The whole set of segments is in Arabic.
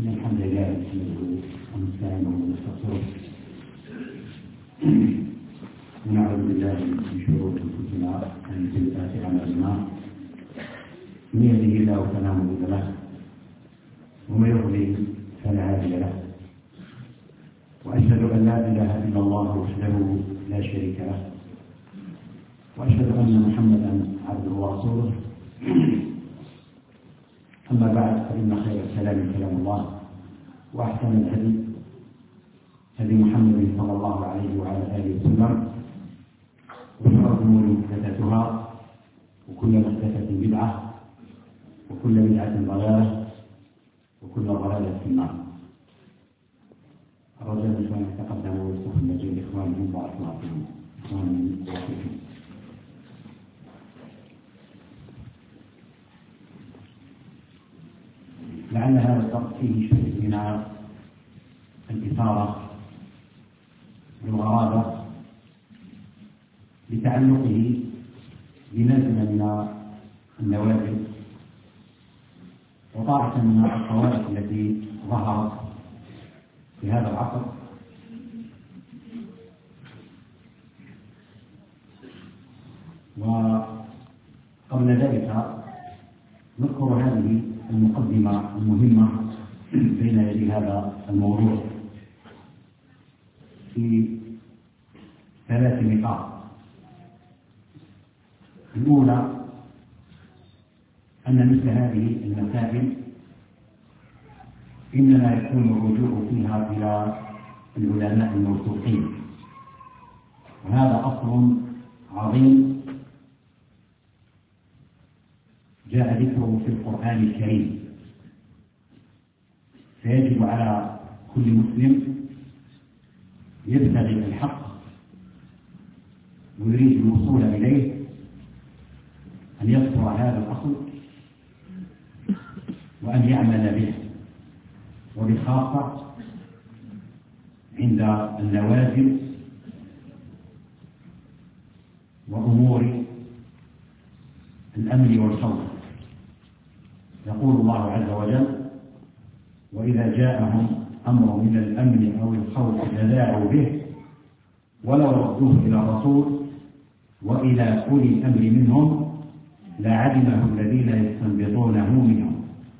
إن الحمد لله نحمده ونستعينه ونستغفره ونعوذ بالله من شرور أنفسنا ومن سيئات أعمالنا من يهده الله فلا مضل له ومن يضلل فلا هادي له وأشهد أن لا إله إلا الله وحده لا شريك له وأشهد أن محمدا عبده ورسوله أما بعد فإن خير الكلام كلام الله وأحسن الهدي هدي محمد صلى الله عليه وعلى آله وسلم وشر الأمور محدثاتها وكل محدثة بدعة وكل بدعة ضلالة وكل ضلالة في النار. الرجاء الإخوان يتقدموا ويستقبل مجيء إخوانهم بارك الله فيهم إخوانهم وفيكم. لعل هذا الدرس فيه شيء من الإثارة والغرابة لتعلقه بنزل من النوازل وطاعة من الطوائف التي ظهرت في هذا العصر وقبل ذلك نذكر هذه المقدمة المهمة بين يدي هذا الموضوع في 3 نقاط. الأولى أن مثل هذه المسائل إنما يكون الرجوع فيها إلى العلماء الموثوقين، وهذا أصل عظيم جاء ذكره في القرآن الكريم، فيجب على كل مسلم يبتغي الحق ويريد الوصول إليه أن يذكر هذا الأصل وأن يعمل به، وبخاصة عند النوازل وأمور الأمن والخوف. يقول الله عز وجل: وإذا جاءهم أمر من الأمن أو الخوف أذاعوا به ولو ردوه إلى الرسول وإلى أولي الأمر منهم لعلمه الذين يستنبطونه منهم.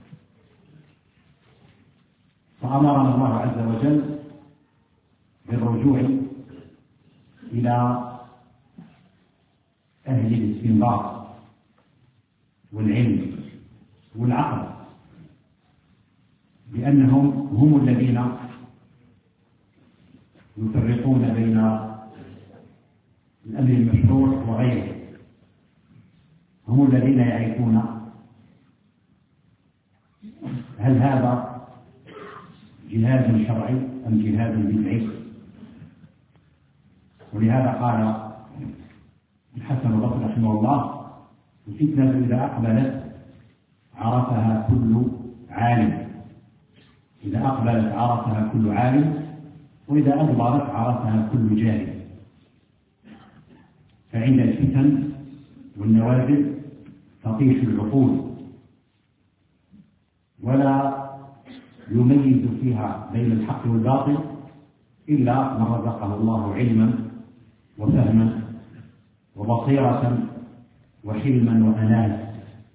فأمرنا الله عز وجل بالرجوع إلى أهل الاستنباط والعلم والعقل، لأنهم هم الذين يفرقون بين الأمر المشروع وغيره، هم الذين يعرفون هل هذا جهاد شرعي أم جهاد بدعي. ولهذا قال الحسن البصري رحمه الله: الفتنة إذا أقبلت عرفها كل عالم، إذا أقبلت عرفها كل عالم، وإذا أدبرت عرفها كل جاهل. فعند الفتن والنوازل تطيش العقول ولا يميز فيها بين الحق والباطل إلا من رزقه الله علما وفهما وبصيرة وحلما وأناة.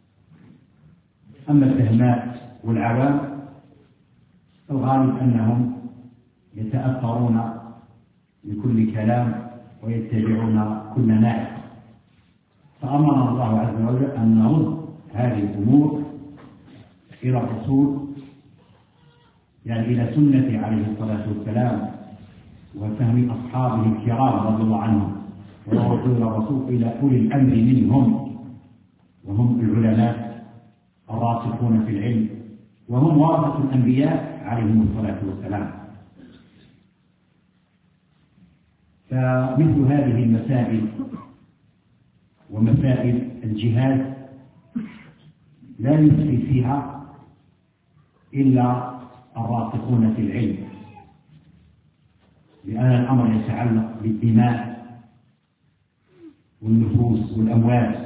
أما الفهماء والعوام الغالب أنهم يتأثرون بكل كلام ويتبعون كل ناعق. فأمرنا الله عز وجل أن نرد هذه الأمور إلى الرسول، يعني إلى سنة عليه الصلاة والسلام وفهم أصحابه الكرام رضي الله عنهم، ونرد إلى الرسول إلى أولي الأمر منهم، وهم العلماء الراسخون في العلم، وهم ورثة الأنبياء عليهم الصلاة والسلام. فمثل هذه المسائل ومسائل الجهاد لا يفتي فيها إلا الراسخون في العلم، لأن الأمر يتعلق بالدماء والنفوس والأموال،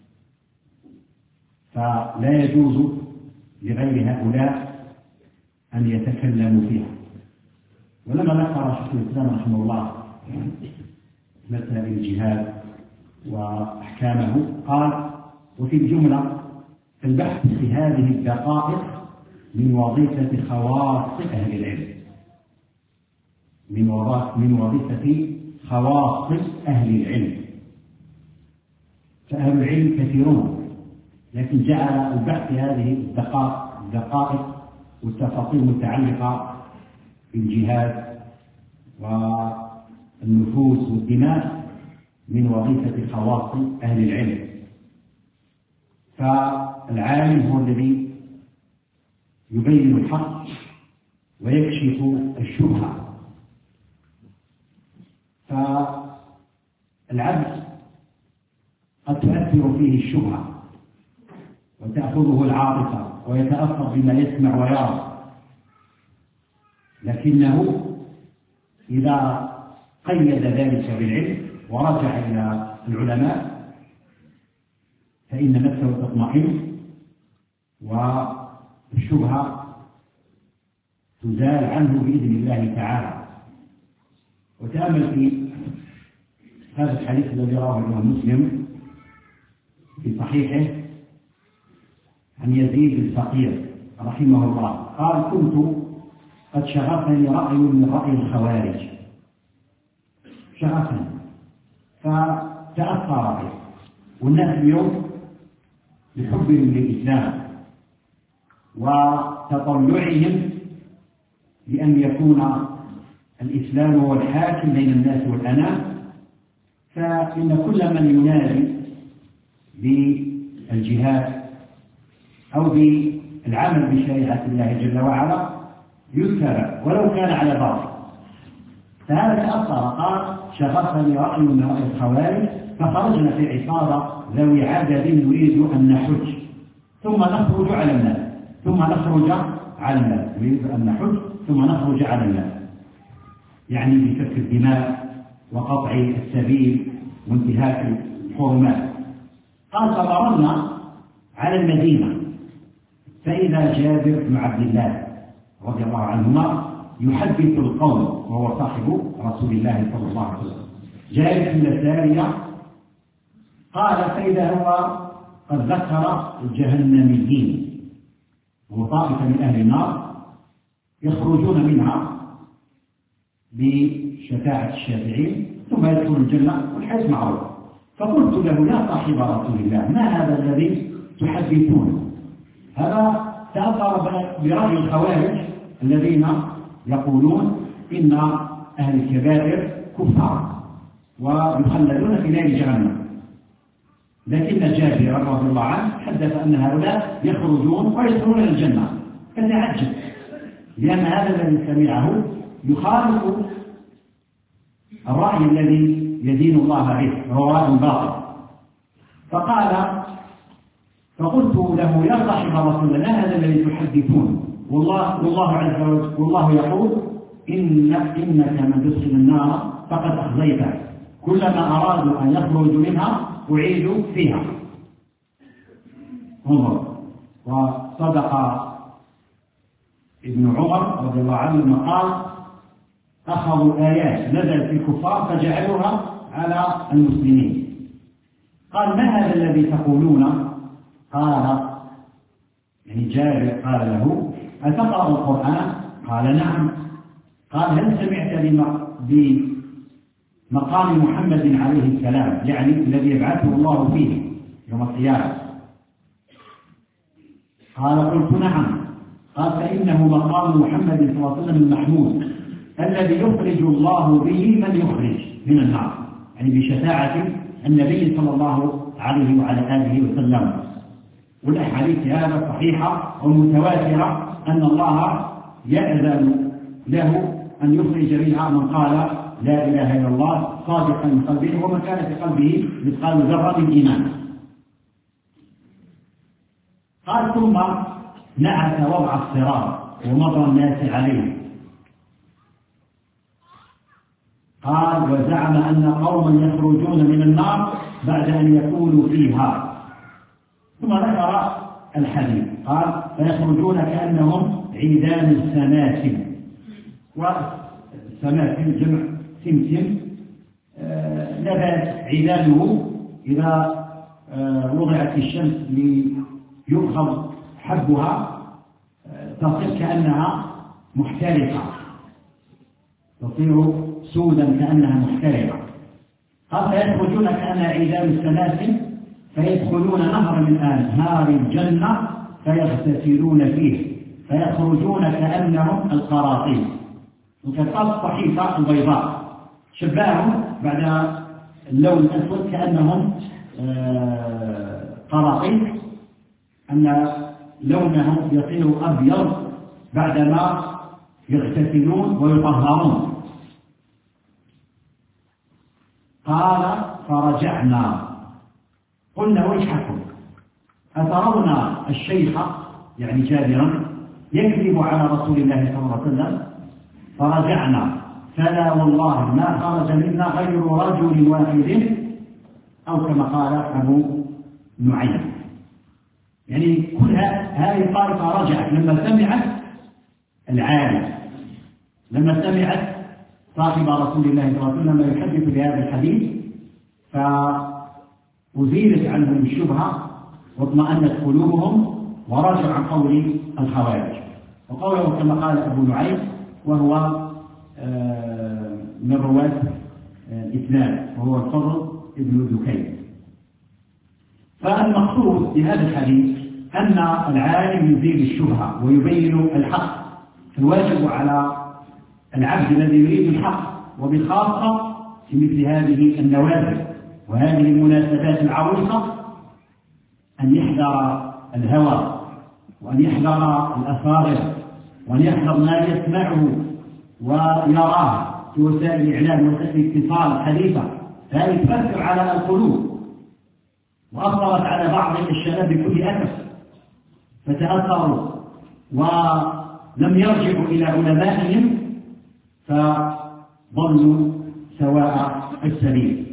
فلا يجوز لغير هؤلاء أن يتكلموا فيها. ولما ذكر شيخ الإسلام رحمه الله مسألة الجهاد وأحكامه قال: وفي الجملة البحث في هذه الدقائق من وظيفة خواص أهل العلم، من وظيفة خواص أهل العلم. فأهل العلم كثيرون، لكن جعل البحث في هذه الدقائق والتفاصيل المتعلقة بالجهاد والنفوس والدماء من وظيفة خواص أهل العلم. فالعالم هو الذي يبين الحق ويكشف الشبهة. فالعبد قد تؤثر فيه الشبهة وتأخذه العاطفة ويتأثر بما يسمع ويرى، لكنه إذا قيد ذلك بالعلم ورجع إلى العلماء فإن نفسه تطمئن والشبهة تزال عنه بإذن الله تعالى. وتأمل في هذا الحديث الذي رواه الإمام مسلم في صحيحه عن يزيد الفقير رحمه الله قال: كنت قد شغفني رأي من رأي الخوارج، شغفني فتأثر به. والناس اليوم بحبهم للإسلام وتطلعهم بأن يكون الإسلام هو الحاكم بين الناس والأنام، فإن كل من ينادي بالجهاد أو بالعمل بشريعة الله جل وعلا يذكر ولو كان على باطل. فهذا تأثر قال: شغفني رأي من رأي الخوارج فخرجنا في عصابة ذوي عدد نريد أن نحج ثم نخرج على الناس، نريد أن نحج ثم نخرج على الناس، يعني بسفك الدماء وقطع السبيل وانتهاك الحرمات. قال: فمررنا على المدينة فإذا جابر بن عبد الله رضي الله عنهما يحدث القوم وهو صاحب رسول الله صلى الله عليه وسلم جالس إلى سارية. قال: فإذا هو قد ذكر الجهنميين وطائفة من أهل النار يخرجون منها بشفاعة الشافعين ثم يدخلون الجنة والحديث معروف. فقلت له: يا صاحب رسول الله، ما هذا الذي تحدثون؟ هذا تأثر برأي الخوارج الذين يقولون إن أهل الكبائر كفار ويخلدون في نار جهنم، لكن جابر رضي الله عنه حدث أن هؤلاء يخرجون ويدخلون إلى الجنة، فتعجب لأن هذا الذي سمعه يخالف الرأي الذي يدين الله به، هو رأي باطل. فقلت له: يا صاحب رسول الله، هذا الذي تحدثون؟ والله عز وجل والله يقول: إنك من تدخل النار فقد أخزيته، كلما أرادوا أن يخرجوا منها أعيدوا فيها. انظر، وصدق ابن عمر رضي الله عنه لما قال: أخذوا آيات نزلت في الكفار فجعلوها على المسلمين. قال: ما هذا الذي تقولون؟ قال يعني جابر قال له: أتقرأ القرآن؟ قال: نعم. قال: هل سمعت بمقام محمد عليه السلام، يعني الذي يبعثه الله فيه يوم القيامة؟ قال: قلت: نعم. قال: فإنه مقام محمد صلى الله عليه وسلم المحمود الذي يخرج الله به من يخرج من النار، يعني بشفاعة النبي صلى الله عليه وعلى آله وسلم. والأحاديث هذا صحيحة ومتواترة أن الله يأذن له أن يخرج منها من قال لا إله إلا الله صادقا من قلبه ومن كان في قلبه مثقال ذرة من إيمان. قال: ثم نعت وضع الصراط ومضى الناس عليه. قال: وزعم أن قوما يخرجون من النار بعد أن يكونوا فيها. ثم ذكر الحديث. قال فيخرجون كأنهم عيدان السماسم، والسماسم جمع سمسم، نبات عيدانه إذا وضعت في الشمس ليؤخذ حبها تصير كأنها محترقة، تصير سودا كأنها محترقة. قال فيخرجون كأنها عيدان السلاسل فيدخلون نهر من أنهار الجنة فيغتسلون فيه فيخرجون كأنهم القراطيس، وكتاب الصحيفة البيضاء شبههم بعد اللون الأسود كأنهم قراطيس، أن لونهم يصير أبيض بعدما يغتسلون ويطهرون. قال فرجعنا قلنا ويحكم أترون الشيخ يعني جابرا يكذب على رسول الله صلى الله عليه وسلم؟ فرجعنا فلا والله ما خرج منا غير رجل واحد، أو كما قال أبو نعيم. يعني كل هذه الطائفة رجعت لما سمعت العالم، لما سمعت صاحب رسول الله صلى الله عليه وسلم يحدث بهذا الحديث، فأزيلت عنهم الشبهة واطمأنت قلوبهم ورجعوا عن قول الخوارج. وقوله كما قال أبو نعيم وهو من رواة الإسلام وهو الفضل ابن دكين. فالمقصود بهذا الحديث أن العالم يزيل الشبهة ويبين الحق، فالواجب على العبد الذي يريد الحق وبخاصة في مثل هذه النوازل وهذه المناسبات العويصة أن يحذر الهوى وأن يحذر الأسرار وأن يحذر ما يسمعه ويراه في وسائل الإعلام ووسائل الاتصال الحديثة، فهذه تؤثر على القلوب وأثرت على بعض الشباب بكل أسف، فتأثروا ولم يرجعوا إلى علمائهم فضلوا سواء السبيل.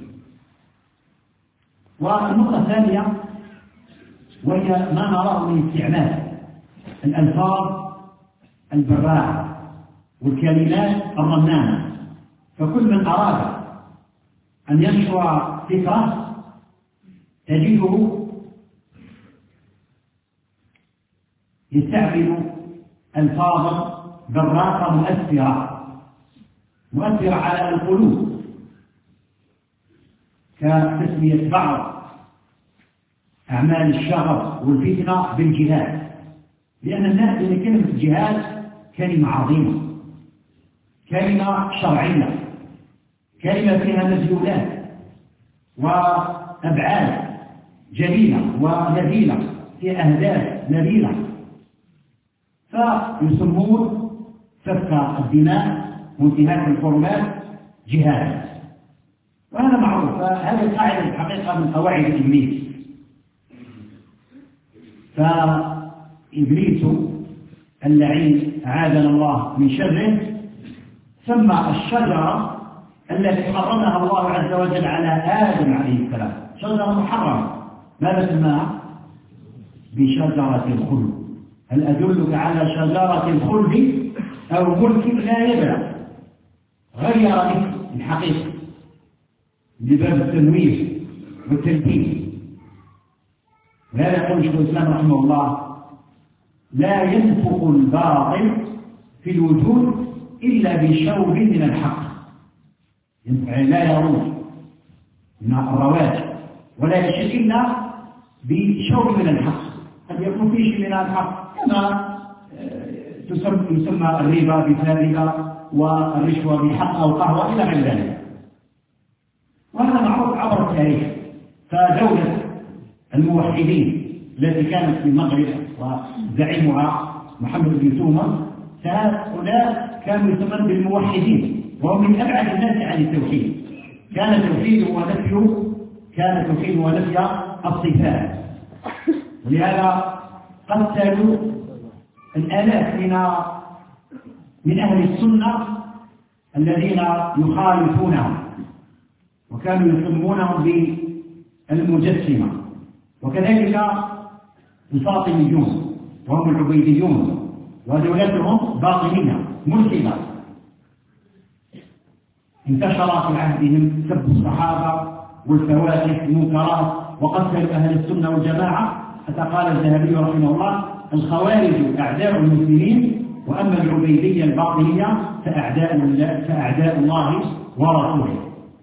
والنقطة الثانية وهي ما نراه من استعمال الألفاظ البراعة والكلمات الرنانة، فكل من أراد أن ينشر فكرة تجده يستعمل ألفاظا براقة مؤثرة على القلوب، كتسمية بعض أعمال الشغب والفتنة بالجهاد، لأن الناس إن كلمة الجهاد كلمة عظيمة، كلمة شرعية، كلمة فيها مدلولات وأبعاد جليلة ونبيلة، فيها أهداف نبيلة، فيسمون سفك الدماء وانتهاك الحرمات جهاد، وهذا معروف. فهذه القاعدة الحقيقة من قواعد إبليس. فإبليس اللعين أعاذنا الله من شره سمى الشجرة التي حرمها الله عز وجل على آدم عليه السلام شجرة محرمة، ماذا سماها؟ بشجرة الخلد. هل أدلك على شجرة الخلد أو ملك لا يبلى؟ غير اسم الحقيقة لباب التنوير والتلبيس. وهذا يقول شيخ الإسلام رحمه الله لا ينفق الباطل في الوجود إلا بشوب من الحق، يعني لا يروج من الرواج ولا يشيء إلا بشوب من الحق. قد يكون فيه شيء من الحق كما يسمى الربا بفارقة والرشوة بحق أو قهوة إلى غير ذلك، وهذا معروف عبر التاريخ. فدولة الموحدين التي كانت في المغرب وزعيمها محمد بن تومر، هؤلاء كانوا يسمون بالموحدين وهم من أبعد الناس عن التوحيد. كان توحيد ونفي الصفات، ولهذا قتلوا الآلاف من أهل السنة الذين يخالفونهم، وكانوا يسمونهم بالمجسمة. وكذلك الفاطميون وهم العبيديون، ودولتهم باطنية ملحدة. انتشر في عهدهم سب الصحابة والفواحش والمنكرات وقتل أهل السنة والجماعة، حتى قال الذهبي رحمه الله: الخوارج أعداء المسلمين، وأما العبيدية الباطنية فأعداء الله ورسوله.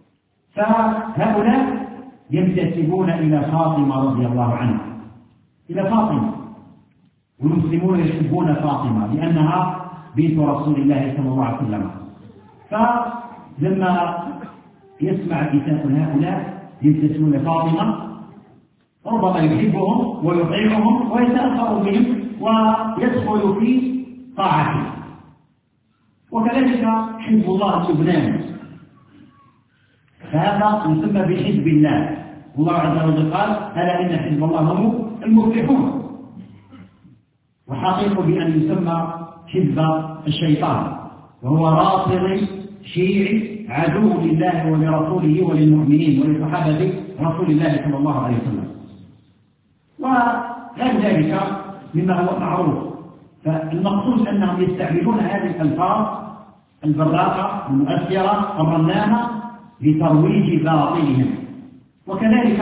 فهؤلاء ينتسبون إلى فاطمة رضي الله عنها، إلى فاطمة، والمسلمون يحبون فاطمة لأنها بنت رسول الله صلى الله عليه وسلم. فلما يسمع كتاب هؤلاء ينتسبون فاطمة ربما يحبهم ويطيعهم ويتأثر بهم ويدخل في طاعته. وكذلك حزب الله اللبناني، فهذا يسمى بحزب الله. الله عز وجل قال: ألا إن حزب الله هم المفلحون. وحقيق بأن يسمى حزب الشيطان، وهو رافضي شيعي عدو لله ولرسوله وللمؤمنين ولصحابة رسول الله صلى الله عليه وسلم، وغير ذلك مما هو معروف. فالمقصود أنهم يستعملون هذه الألفاظ البراقة المؤثرة الرنانة لترويج باطلهم. وكذلك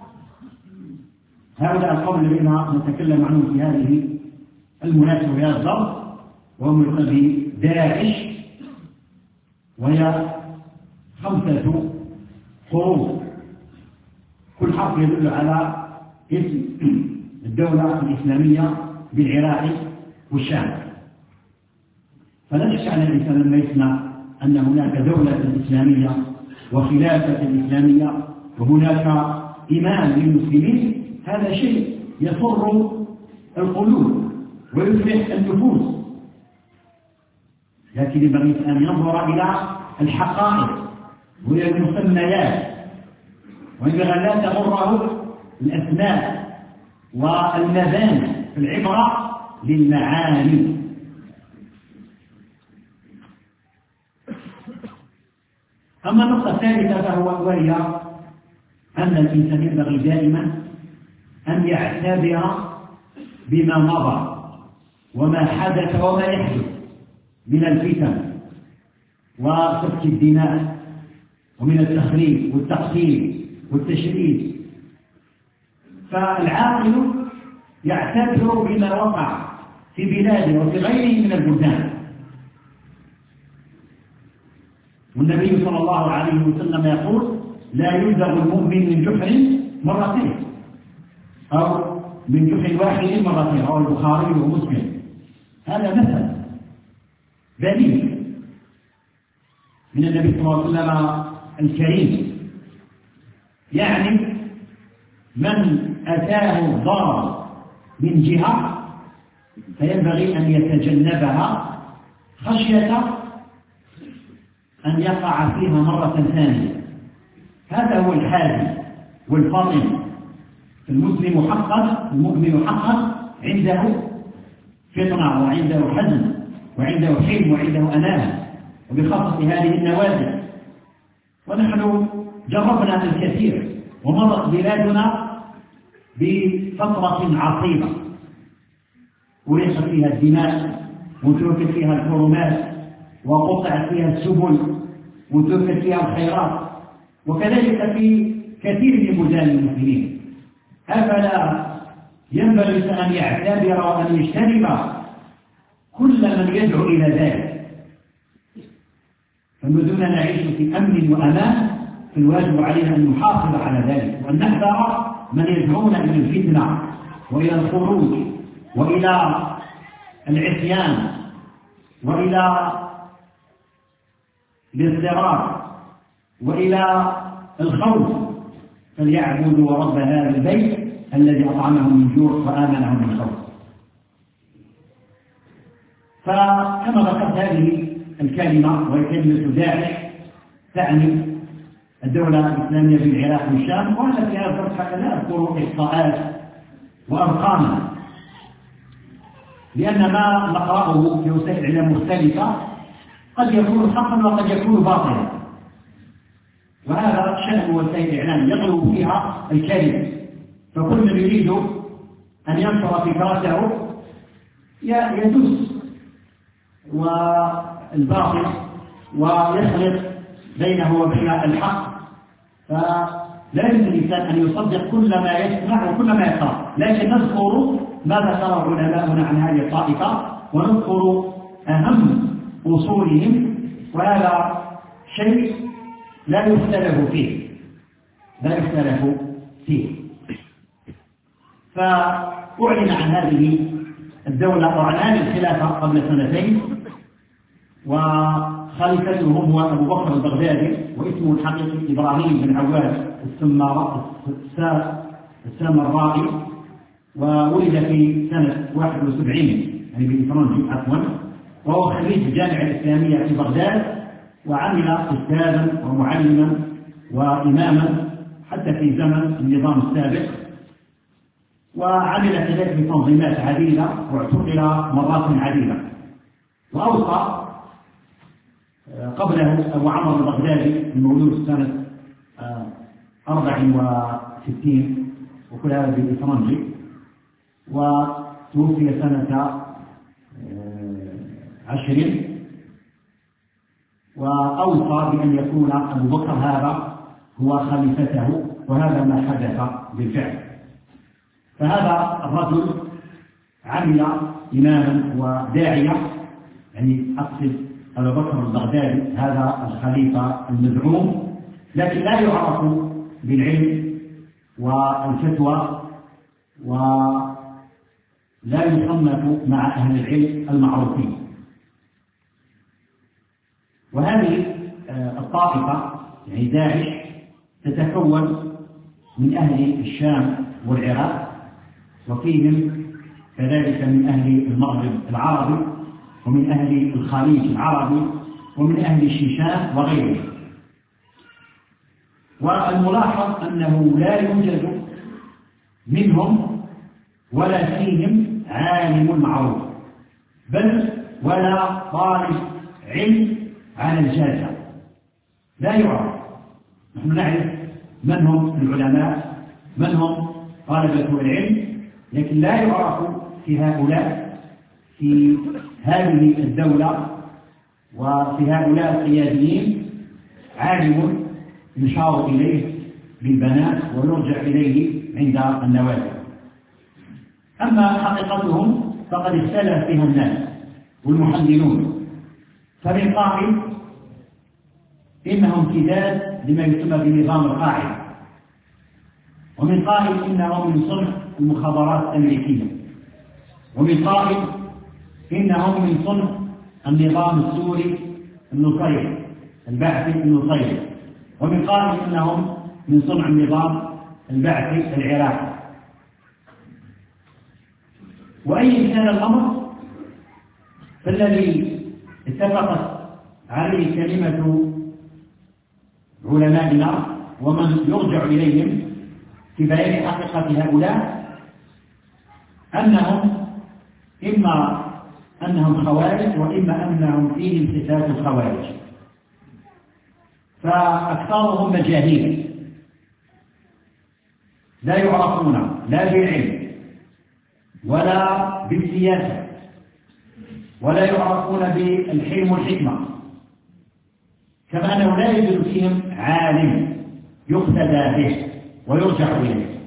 هؤلاء القوم الذين نتكلم عنهم في هذه المناسبة في هذا الضرب، وهم يقال داعش، وهي 5 حروف، كل حرف يدل على اسم الدولة الإسلامية بالعراق والشام. فلا شك أن الإنسان لما يسمع أن هناك دولة إسلامية وخلافة إسلامية وهناك إمام للمسلمين، هذا شيء يسر القلوب ويفرح النفوس، لكن ينبغي أن ينظر إلى الحقائق وإلى المسميات، وينبغي أن لا تغره الأسماء والمباني، في العبرة للمعاني. أما النقطة الثالثة وهي أن الإنسان ينبغي دائما أن يعتبر بما مضى وما حدث وما يحدث من الفتن وسفك الدماء ومن التخريب والتقتيل والتشريد. فالعاقل يعتبر بما وقع في بلاده وفي غيره من البلدان. والنبي صلى الله عليه وسلم يقول: لا يلدغ المؤمن من جحر مرتين، أو من جحر واحد مرتين، رواه البخاري ومسلم. هذا مثل بليغ من النبي صلى الله عليه وسلم الكريم، يعني من أتاه الضرر من جهة فينبغي أن يتجنبها خشية أن يقع فيها مرة ثانية. هذا هو الحازم والفاطن. المسلم حقا، المؤمن حقا عنده فطنة وعنده حزم وعنده حلم وعنده أنانة، وبخاصة هذه النوازل. ونحن جربنا الكثير، ومرت بلادنا بفترة عصيبة وريقت فيها الدماء وتركت فيها الحرمات وقطعت فيها السبل وتركت فيها الخيرات، وكذلك في كثير من بلدان المسلمين. أفلا ينبغي أن يعتبر وأن يجتنب كل من يدعو إلى ذلك؟ فما دمنا نعيش في أمن وأمان، فالواجب علينا أن نحافظ على ذلك، وأن نحذر من يدعون إلى الفتنة وإلى الخروج وإلى العصيان وإلى الاضطراب وإلى الخوف. فليعبدوا رب هذا البيت الذي أطعمهم من جوع وآمنهم من خوف. فكما ذكرت هذه الكلمة وهي كلمة داعش تعني الدولة الإسلامية بالعراق والشام، وأنا في هذا الدرس لا أذكر إحصاءات وأرقاما، لأن ما نقرأه في وسائل إعلام مختلفة قد يكون حقا وقد يكون باطلا، وهذا شأن وسائل الإعلام يغلو فيها الكذب. فكل من يريد أن ينشر فكرته يدس والباطل ويخلط بينه وبين الحق، فلا يمكن الإنسان أن يصدق كل ما يسمع وكل ما يقرأ، لكن نذكر ما ذكره علماؤنا عن هذه الطائفة ونذكر أهم أصولهم، وهذا شيء لا يختلف فيه. فأعلن عن هذه الدولة وعن الخلافة قبل 2 وخليفتهم هو أبو بكر البغدادي، واسمه الحقيقي إبراهيم بن عواد السامرائي، وولد في سنة 71 يعني بالإفرنجي عفوا، وهو خريج الجامعة الإسلامية في بغداد، وعمل أستاذا ومعلما وإماما حتى في زمن النظام السابق، وعمل كذلك في تنظيمات عديدة واعتقل مرات عديدة. وأوصى قبله أبو عمرو البغدادي المولود سنة 64 وكل هذا بالإفرنجي، وتوفي سنة 20، وأوصى بأن يكون أبو بكر هذا هو خليفته، وهذا ما حدث بالفعل. فهذا الرجل عمل إماما وداعية، يعني أقصد أبو بكر البغدادي هذا الخليفة المزعوم، لكن لا يعرف بالعلم والفتوى، ولا يصنف مع أهل العلم المعروفين. وهذه الطائفة يعني داعش تتكون من أهل الشام والعراق، وفيهم كذلك من أهل المغرب العربي، ومن أهل الخليج العربي، ومن أهل الشيشان وغيرهم. والملاحظ أنه لا يوجد منهم ولا فيهم عالم معروف، بل ولا طالب علم على الجادة، لا يعرف. نحن نعرف من هم العلماء، من هم طلبة العلم، لكن لا يعرف في هؤلاء في هذه الدولة وفي هؤلاء القياديين عالم يشار إليه بالبنات ويرجع إليه عند النوازل. أما حقيقتهم فقد اختلف فيها الناس والمحللون، فمن قائل إنهم امتداد لما يسمى بنظام القاعدة، ومن قائل إنهم من صنع المخابرات الأمريكية، ومن قائل إنهم من صنع النظام السوري النصيري البعثي النصيري، ومن قائل إنهم من صنع النظام البعثي العراقي. وأي كان الأمر فالذي اتفقت عليه كلمة علمائنا ومن يرجع إليهم في بيان حقيقة هؤلاء أنهم إما أنهم خوارج وإما أنهم فيهم صفات الخوارج، فأكثرهم مجاهيل لا يعرفون لا بالعلم ولا بالسياسة، ولا يعرفون بالحلم والحكمة، كما أنه لا يوجد فيهم عالم يقتدى به ويرجع إليه،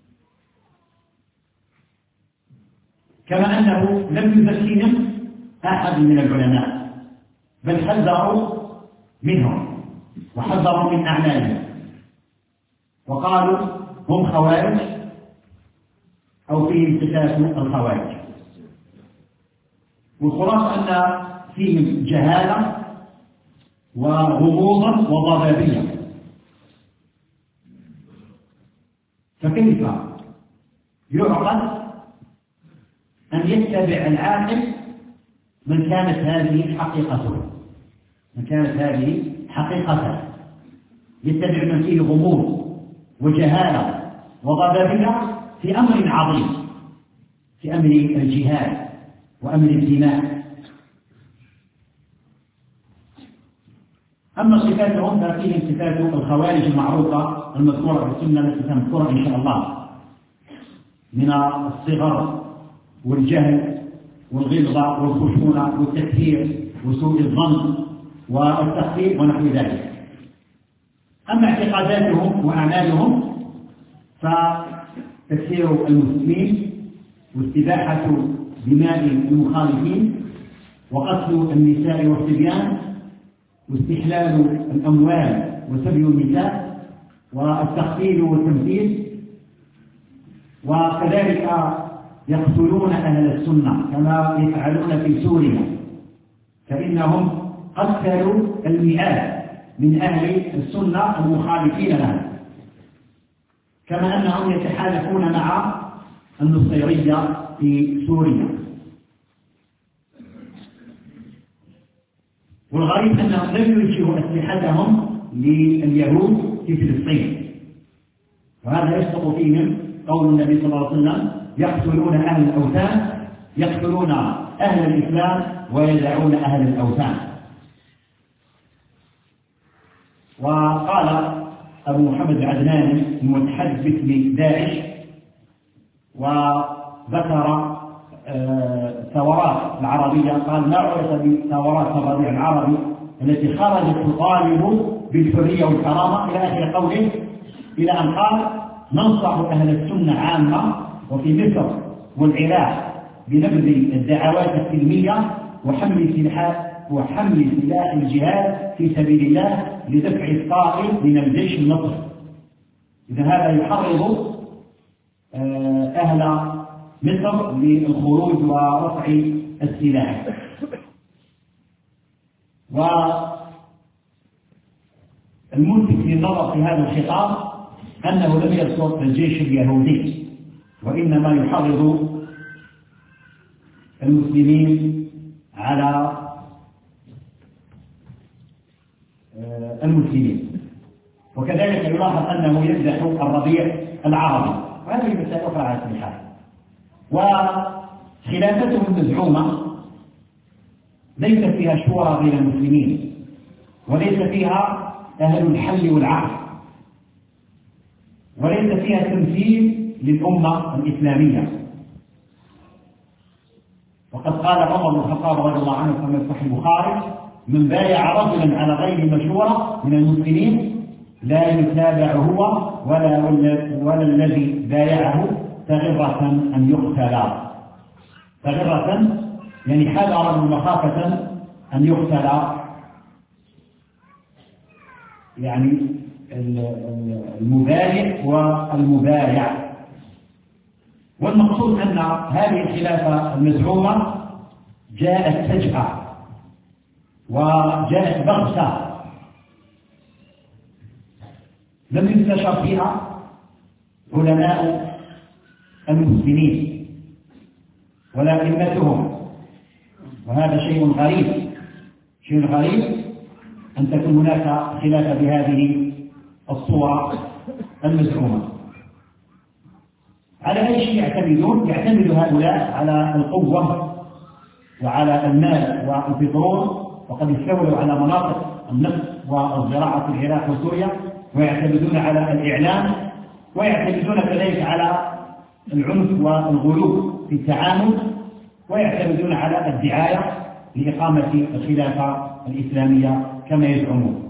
كما أنه لم يزكيهم أحد من العلماء، بل حذروا منهم وحذروا من أعمالهم وقالوا هم خوارج أو فيهم صفات الخوارج. والخلاصة أن فيهم جهالة وغموضا وضبابية. فكيف يعقل أن يتبع العاقل من كانت هذه حقيقته، يتبع من فيه غموض وجهالة وضبابية في أمر عظيم، في أمر الجهاد وأمر الدماء. أما صفاتهم ففيهم صفات الخوارج المعروفة المذكورة في السنة التي سنذكرها إن شاء الله. من الصغر والجهل والغلظة والخشونة والتكفير وسوء الظن والتخطيط ونحو ذلك. أما اعتقاداتهم وأعمالهم فتكفير المسلمين واستباحة دماء المخالفين وقتل النساء والصبيان واستحلال الأموال وسبي النساء والتخطيل والتمثيل، وكذلك يقتلون أهل السنة كما يفعلون في سوريا، فإنهم قتلوا المئات من أهل السنة المخالفين لهم، كما أنهم يتحالفون مع النصيرية في سوريا. والغريب أنهم لم يوجهوا أسلحتهم لليهود في فلسطين، وهذا يسقط فيهم قول النبي صلى الله عليه وسلم: يقتلون أهل الأوثان، يقتلون أهل الإسلام ويدعون أهل الأوثان. وقال أبو محمد العدناني المتحدث لداعش وذكر الثورات العربية، قال: ما عرف بثورات الربيع العربي التي خرجت تطالب بالحرية والكرامة إلى آخر قوله، إلى أن قال: ننصح أهل السنة عامة وفي مصر والعراق بنبذ الدعوات السلمية وحمل سلاح الجهاد في سبيل الله لدفع الطائل من الجيش المصري. إذا هذا يحرض أهل مصر للخروج ورفع السلاح. والملفت للنظر في هذا الخطاب أنه لم يذكر الجيش اليهودي، وإنما يحرض المسلمين على المسلمين. وكذلك يلاحظ أنه يمدح الربيع العربي، وهذه مسألة أخرى على كل حال. وخلافته المزعومة ليس فيها شورى بين المسلمين، وليس فيها أهل الحل والعقد، وليس فيها تمثيل للأمة الإسلامية. وقد قال عمر بن الخطاب رضي الله عنه كما في صحيح البخاري: من بايع رجلا على غير مشورة من المسلمين لا يتابع هو ولا الذي بايعه تغرة أن يقتل. تغرة يعني حذرا مخافة أن يقتل، يعني المبايع والمبايع. والمقصود أن هذه الخلافة المزعومة جاءت فجأة وجاءت بغتة، لم يستشر فيها علماء المسلمين ولا أئمتهم، وهذا شيء غريب. شيء غريب أن تكون هناك خلاف بهذه الصورة المزعومة. على أي شيء يعتمدون؟ يعتمد هؤلاء على القوة وعلى المال والبترول، وقد استولوا على مناطق النفط والزراعة في العراق وسوريا، ويعتمدون على الإعلام، ويعتمدون كذلك على العنف والغلو في التعامل، ويعتمدون على الدعاية لإقامة الخلافة الإسلامية كما يزعمون.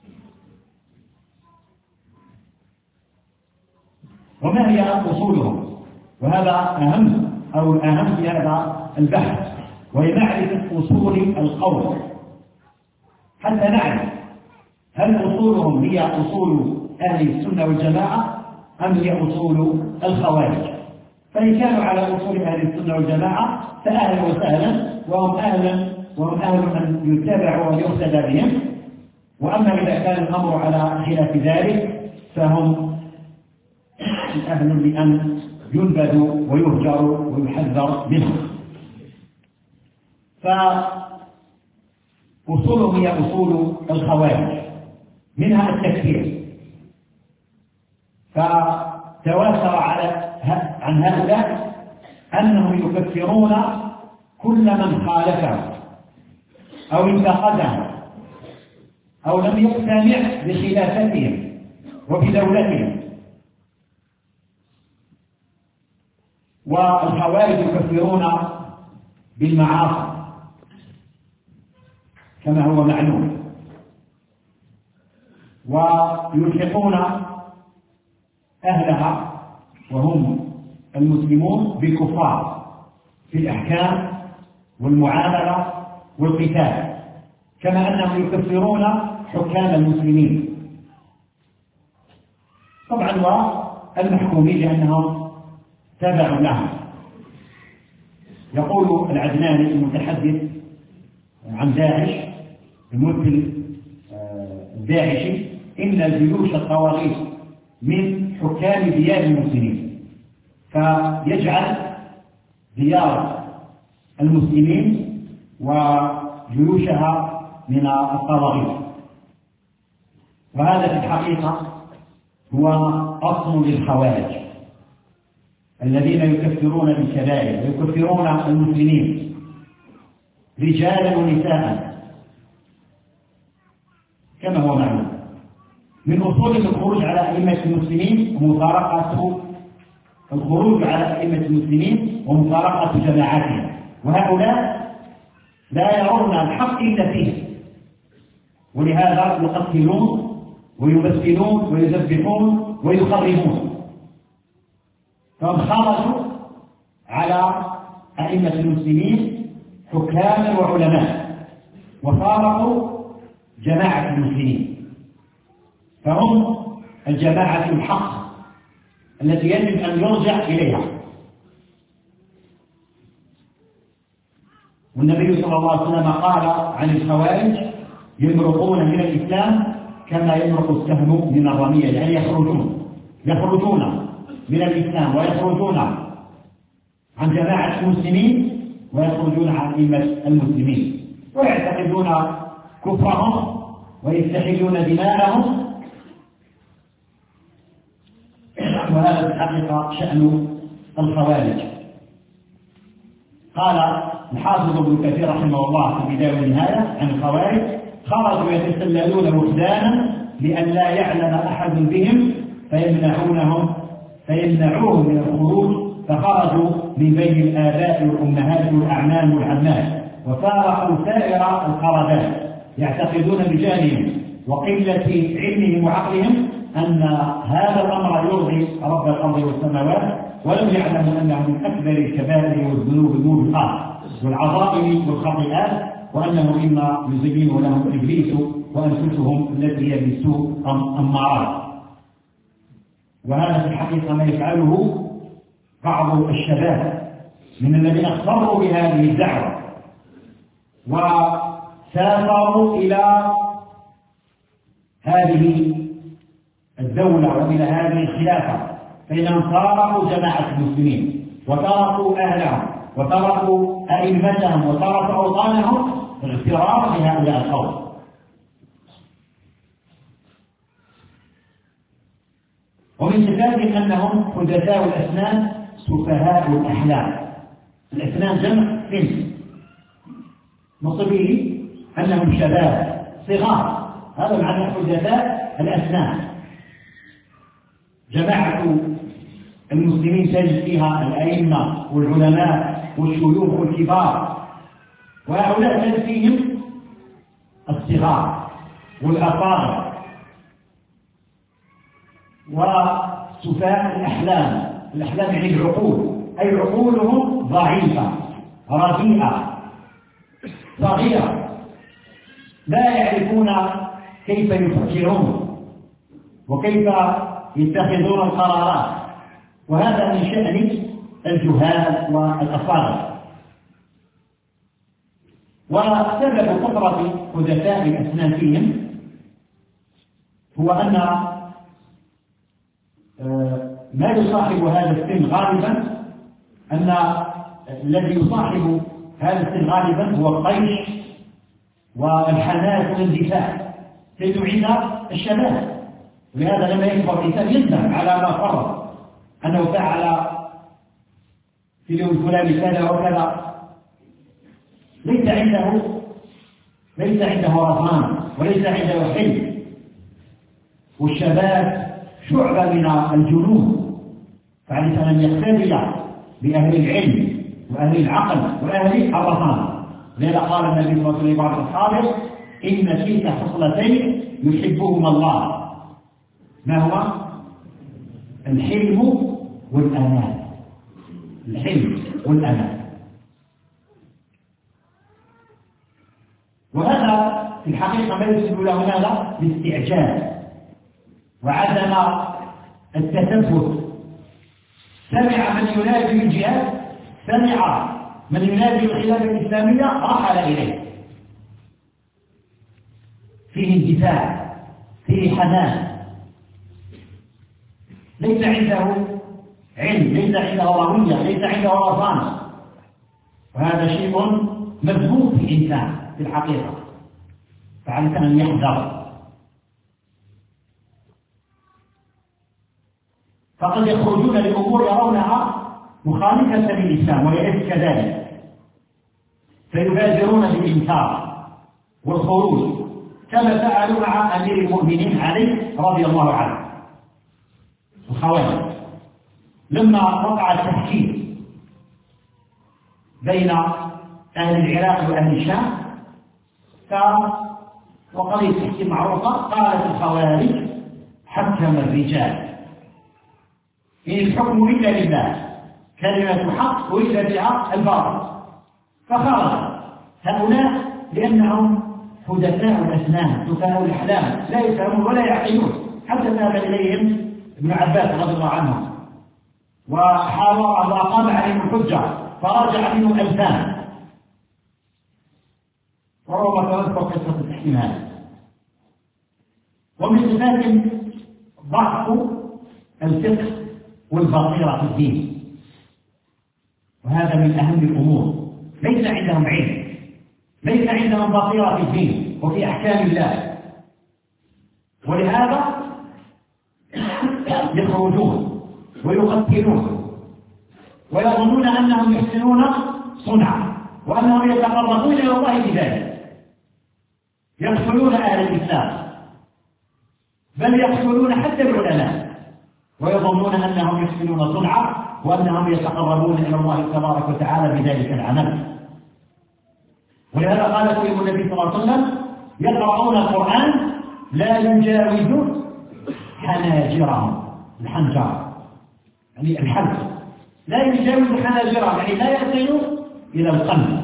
وما هي أصولهم؟ وهذا أهم في هذا البحث، وهي معرفة أصول القول، حتى نعرف هل أصولهم هي أصول أهل السنة والجماعة أم هي أصول الخوارج. فإن كانوا على أصول أهل السنة والجماعة فأهلا وسهلا، وهم أهل من يتبع ويقتدى بهم. وأما إذا كان الأمر على خلاف ذلك فهم أهل لأن ينبذوا ويهجروا ويحذر منهم. فأصولهم هي أصول الخوارج، منها التكفير. فتواتر عن هؤلاء أنهم يكفرون كل من خالفه أو انتقده أو لم يقتنع بخلافتهم وبدولتهم. والخوارج يكفرون بالمعاصي كما هو معلوم، ويلحقون أهلها وهم المسلمون بالكفار في الأحكام والمعاملة والقتال، كما أنهم يكفرون حكام المسلمين طبعا والمحكومين لأنهم تبع لهم. يقول العدناني المتحدث عن داعش الممثل الداعشي: إن جيوش الطواغيت من حكام ديار المسلمين، فيجعل ديار المسلمين وجيوشها من الطواغيت، وهذا في الحقيقة هو أصل للخوارج الذين يكفرون بالكبائر ويكفرون المسلمين رجالا ونساء كما هو معلوم. من أصول الخروج على أئمة المسلمين ومفارقة الخروج على أئمة المسلمين ومفارقة جماعاتهم، وهؤلاء لا يرون الحق إلا فيه، ولهذا يقتلون ويمثلون ويذبحون ويخربون. فهم خرجوا على أئمة المسلمين حكاما وعلماء وفارقوا جماعة المسلمين، فهم الجماعة الحق التي يجب أن يرجع إليها. والنبي صلى الله عليه وسلم قال عن الخوارج: يمرقون من الإسلام كما يمرق السهم من الرمية، يعني يخرجون من الإسلام ويخرجون عن جماعة المسلمين ويخرجون عن أئمة المسلمين، ويعتقدون كفرهم ويستحلون دماءهم، وهذا في الحقيقة شأن الخوارج. قال الحافظ ابن كثير رحمه الله في البداية والنهاية عن الخوارج: خرجوا يتسللون وحدانا لأن لا يعلم أحد بهم فيمنعوهم من الخروج، فخرجوا من بين الآباء والأمهات والأعمام والعمات وفارقوا سائر القرابات، يعتقدون بجهلهم وقلة علمهم وعقلهم أن هذا الأمر يرضي رب الأرض والسماوات، ولم يعلموا أنه من أكبر الكبائر والذنوب والعظائم والخطيئات، وأنه إما يزين لهم إبليس وأنفسهم التي هي بالسوء أمارات. وهذا في الحقيقة ما يفعله بعض الشباب من الذين اغتروا بهذه الدعوة وسافروا إلى هذه الدولة وإلى هذه الخلافة، فإنهم فارقوا جماعة المسلمين وتركوا أهلهم وتركوا أئمتهم وتركوا أوطانهم اغترارا بهؤلاء القوم. ومن صفاتهم أنهم حدثاء الأسنان سفهاء الأحلام. الأسنان جمع سن، مصبيه أنهم شباب صغار، هذا معنى حدثاء الأسنان. جماعة المسلمين تجد فيها الأئمة والعلماء والشيوخ والكبار، وهؤلاء تجد فيهم الصغار والأطفال وسفهاء الأحلام. الأحلام يعني العقول، أي عقولهم ضعيفة رديئة صغيرة، لا يعرفون كيف يفكرون وكيف يتخذون القرارات، وهذا من شأن الجهال والأصابع. وسبب كثرة حدثاء الأسنان فيهم هو أن ما يصاحب هذا السن غالبا، أن الذي يصاحب هذا السن غالبا هو الطيش والحنان والاندفاع تجد عند الشباب. ولهذا لما يكبر الإنسان يندم على ما فرط، أنه فعل في اليوم الفلاني كذا وكذا، ليس عنده رضوان وليس عنده حلم. والشباب شعبة من الجنون، فعليه أن يقتدي بأهل العلم وأهل العقل وأهل الرصانة. لذا قال النبي صلى الله عليه وسلم لبعض أصحابه: إن فيك خصلتين يحبهما الله، ما هو؟ الحلم والأناة. الحلم والأناة. وهذا في الحقيقة ما يسبب له ماذا؟ الاستعجال وعدم التثبت. سمع من ينادي بالجهاد، سمع من ينادي بالخلافة الإسلامية، رحل إليه. فيه اندفاع، فيه حنان، ليس عنده علم، ليس عنده روية، ليس عنده رصانة. وهذا شيء مذموم في الإنسان في الحقيقة، فعليك أن يحذر. فقد يخرجون لأمور يرونها مخالفة للإسلام وليس كذلك، فيبادرون بالإنكار والخروج كما فعلوا مع أمير المؤمنين علي رضي الله عنه. الخوارج لما وقع التحكيم بين أهل العراق وأهل الشام، وقضية التحكيم معروفة، قالت الخوارج: حكم الرجال، إن الحكم إلا لله، كلمة حق وإلا بها الباطل. فخرج هؤلاء لأنهم حدثاء الأسنان، سفهاء الأحلام، لا يفهمون ولا يعقلون. حتى ذهب إليهم ابن عباس رضي الله عنه وحاول وأقام عليهم الحجة، فراجع منهم 2000. وربما تذكر قصة التحكيم هذا. ومن صفات ضعف الفقه والبصيرة في الدين، وهذا من أهم الأمور. ليس عندهم علم، ليس عندهم بصيرة في الدين وفي أحكام الله، ولهذا يخرجون ويقتلون ويظنون أنهم يحسنون صنعا وأنهم يتقربون إلى الله بذلك. يقتلون أهل الإسلام، بل يقتلون حتى العلماء، ويظنون أنهم يحسنون صنعا وأنهم يتقربون إلى الله تبارك وتعالى بذلك العمل. ولهذا قال فيهم النبي صلى الله عليه وسلم: يقرؤون القرآن لا يجاوز حناجرهم، الحنجر يعني الحلق، لا يجاوز حناجرهم يعني لا يصل إلى القلب،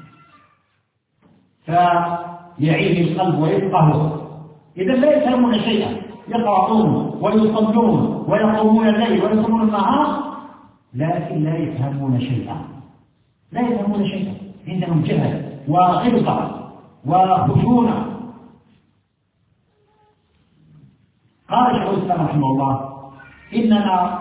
فيعين القلب ويفقهه. إذا لا يفهمون شيئا، يقرؤون ويصلون ويقومون الليل ويصومون النهار، لكن لا يفهمون شيئا، لا يفهمون شيئا، عندهم جهل وغلظة وخشونة. قال شيخ الإسلام رحمه الله: إنما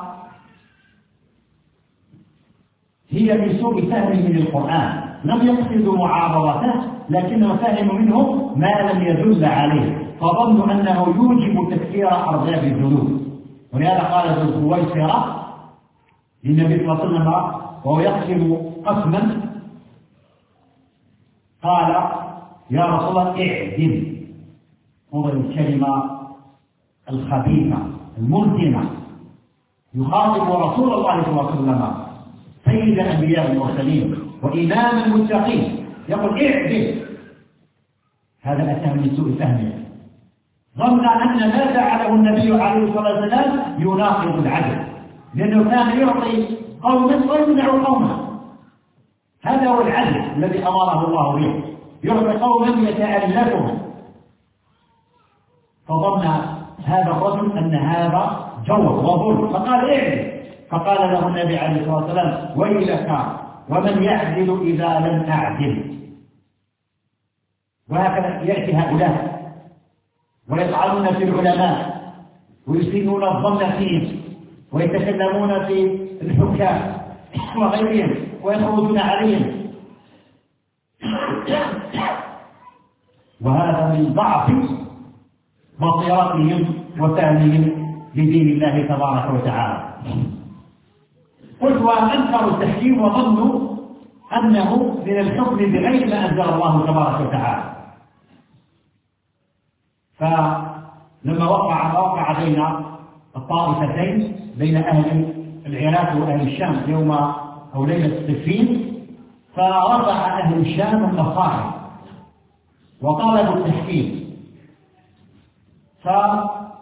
هي من سوء فهمهم للقرآن، لم يقصدوا معارضته، لكنه فهم منه ما لم يدل عليه، فظنوا أنه يوجب تكفير أرباب الذنوب. ولهذا قال ذو الخويصرة للنبي صلى الله عليه وسلم وهو يقسم قسما، قال: يا رسول الله اعدل. انظر الكلمة الخبيثة المنتنة، يخاطب رسول الله صلى الله عليه وسلم سيد الأنبياء والمرسلين وإمام المتقين، يقول اعدل. هذا أتى من سوء فهمه، ظن أن ما فعله النبي عليه الصلاة والسلام يناقض العدل، لأنه كان يعطي قوما ويمنع قوما. هذا هو العدل الذي أمره الله به، يعطي قوما يتألفهم. فظن هذا الرجل أن هذا جور وظلم، فقال اعدل. فقال له النبي عليه الصلاة والسلام: ويلك ومن يعدل إذا لم أعدل. وهكذا يأتي هؤلاء ويطعنون في العلماء ويسيئون الظن فيهم ويتكلمون في الحكام وغيرهم ويخرجون عليهم، وهذا من ضعف بصيرتهم وفهمهم لدين الله تبارك وتعالى. قلت: وأنكروا التحكيم وظنوا أنه من الحكم بغير ما أنزل الله تبارك وتعالى. فلما وقع بين الطائفتين، بين أهل العراق وأهل الشام يوم أو ليلة التكفين، فرفع أهل الشام المصاحف وطالبوا التحكيم، فأمر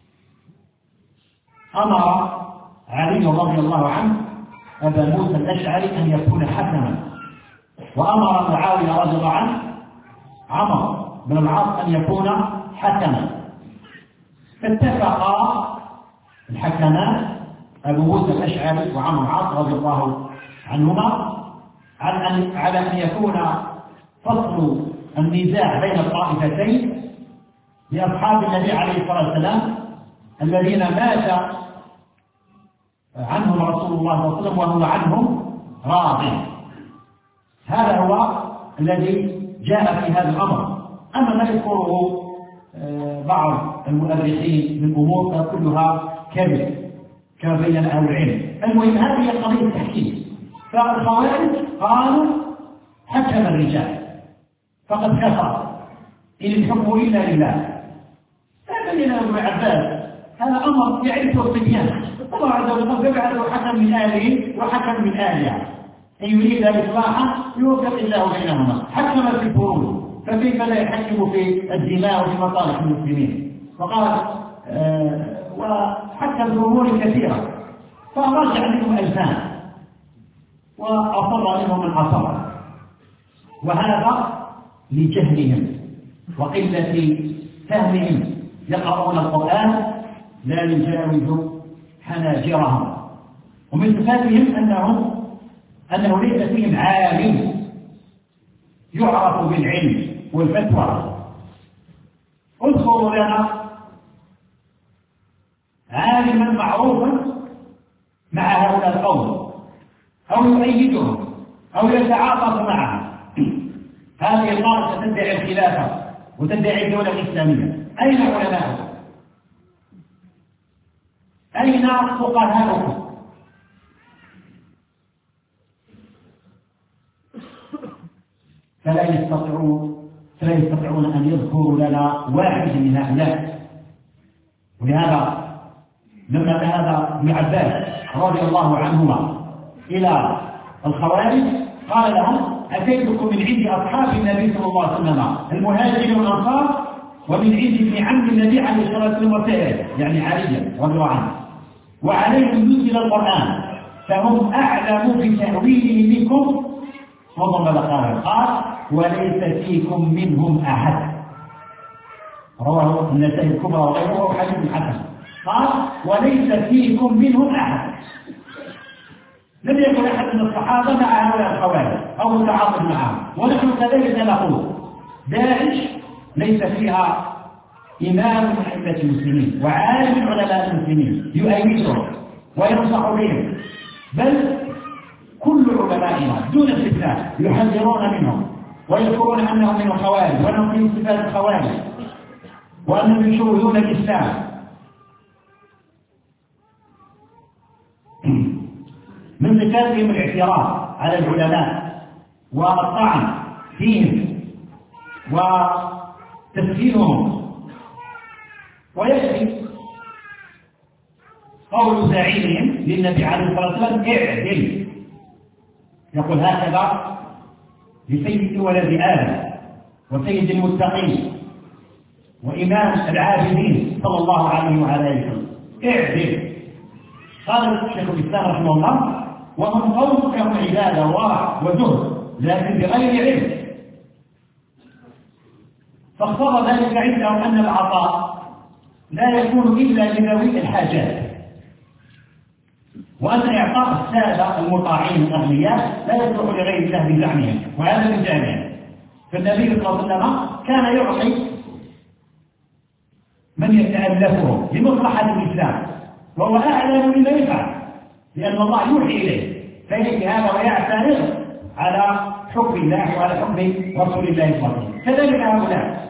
علي رضي الله عنه أبا موسى الأشعري أن يكون حكما، وأمر معاوية رضي الله عنه عمرو بن العاص أن يكون حكما. فاتفقا الحكمان أبو موسى الأشعري وعمرو بن العاص رضي الله عنهما على أن يكون فصل النزاع بين الطائفتين لأصحاب النبي عليه الصلاة والسلام الذين مات عنهم رسول الله صلى الله عليه وسلم وهو عنهم راض. هذا هو الذي جاء في هذا الأمر. أما ما يذكره بعض المؤرخين من أمور فكلها كذب كما بين أهل العلم. المهم هذه قضية التحكيم. فالخوارج قالوا حكم الرجال فقد كفر إن الحكم إلا لله. فبين ابن عباس هذا أمر يعرفه الصبيان، الله عز وجل يبعث حكم من آله وحكم من آلهة، إن يريد إصلاحا يوفق الله بينهما. حكم في الفروض فكيف لا يحكم في الدماء وفي مصالح المسلمين؟ وقال وحكم في أمور كثيرة، فرجع منهم ألفان وأصر منهم من أصر، وهذا لجهلهم وقلة فهمهم. يقرؤون القرآن لا يجاوز حناجرهم. ومن صفاتهم أنه ليس فيهم عالم يعرف بالعلم والفتوى. اذكروا لنا عالما معروفا مع هؤلاء القوم أو يؤيدهم أو يتعاطف معهم. هذه الطائفة تدعي الخلافة وتدعي الدولة الإسلامية، أين علماؤكم؟ أين فقهاؤكم؟ فلا يستطيعون أن يذكروا لنا واحد من هؤلاء. ولهذا لما ذهب ابن عباس رضي الله عنهما إلى الخوارج قال لهم أتيتكم من عند أصحاب النبي صلى الله عليه وسلم المهاجرين والأنصار ومن عند ابن عم النبي عليه الصلاة والسلام وسائر، يعني علي رضي الله عنه، وعليهم نزل القرآن فهم أعلم بتأويله منكم. وضم قال وليس فيكم منهم أحد. رواه النسائي الكبرى وغيره حديث حسن. قال وليس فيكم منهم أحد. لم يكن أحد من الصحابة مع هؤلاء الخوارج أو متعاطف معهم، ونحن كذلك نقول داعش ليس فيها إمام من أئمة المسلمين وعالم من علماء المسلمين يؤيدهم وينصح بهم، بل كل علمائنا دون استثناء يحذرون منهم ويذكرون أنهم من الخوارج وأنهم من صفات الخوارج وأنهم يشوهون الإسلام. من صفاتهم الاعتراض على العلماء والطعن فيهم وتسجيلهم. ويكفي قول زعيمهم للنبي عليه الصلاة والسلام اعدل، يقول هكذا لسيد ولد آدم وسيد المتقين وإمام العابدين صلى الله عليه وعلى آله وسلم اعدل. قال الشيخ الإسلام رحمه الله ومن قومك عبادة وورع وزهد لكن بغير علم، فاقتضى ذلك عندهم أن العطاء لا يكون إلا لذوي الحاجات، وأن إعطاء السادة المطاعين الأغنياء لا يصلح لغير الله بزعمهم، وهذا من جانبه. فالنبي صلى الله عليه وسلم كان يعطي من يتألفه لمصلحة الإسلام وهو أعلم بما يفعل، لأن الله يوحي إليه فيأتي هذا ويعترض على حكم الله وعلى حكم رسول الله صلى الله عليه وسلم. كذلك هؤلاء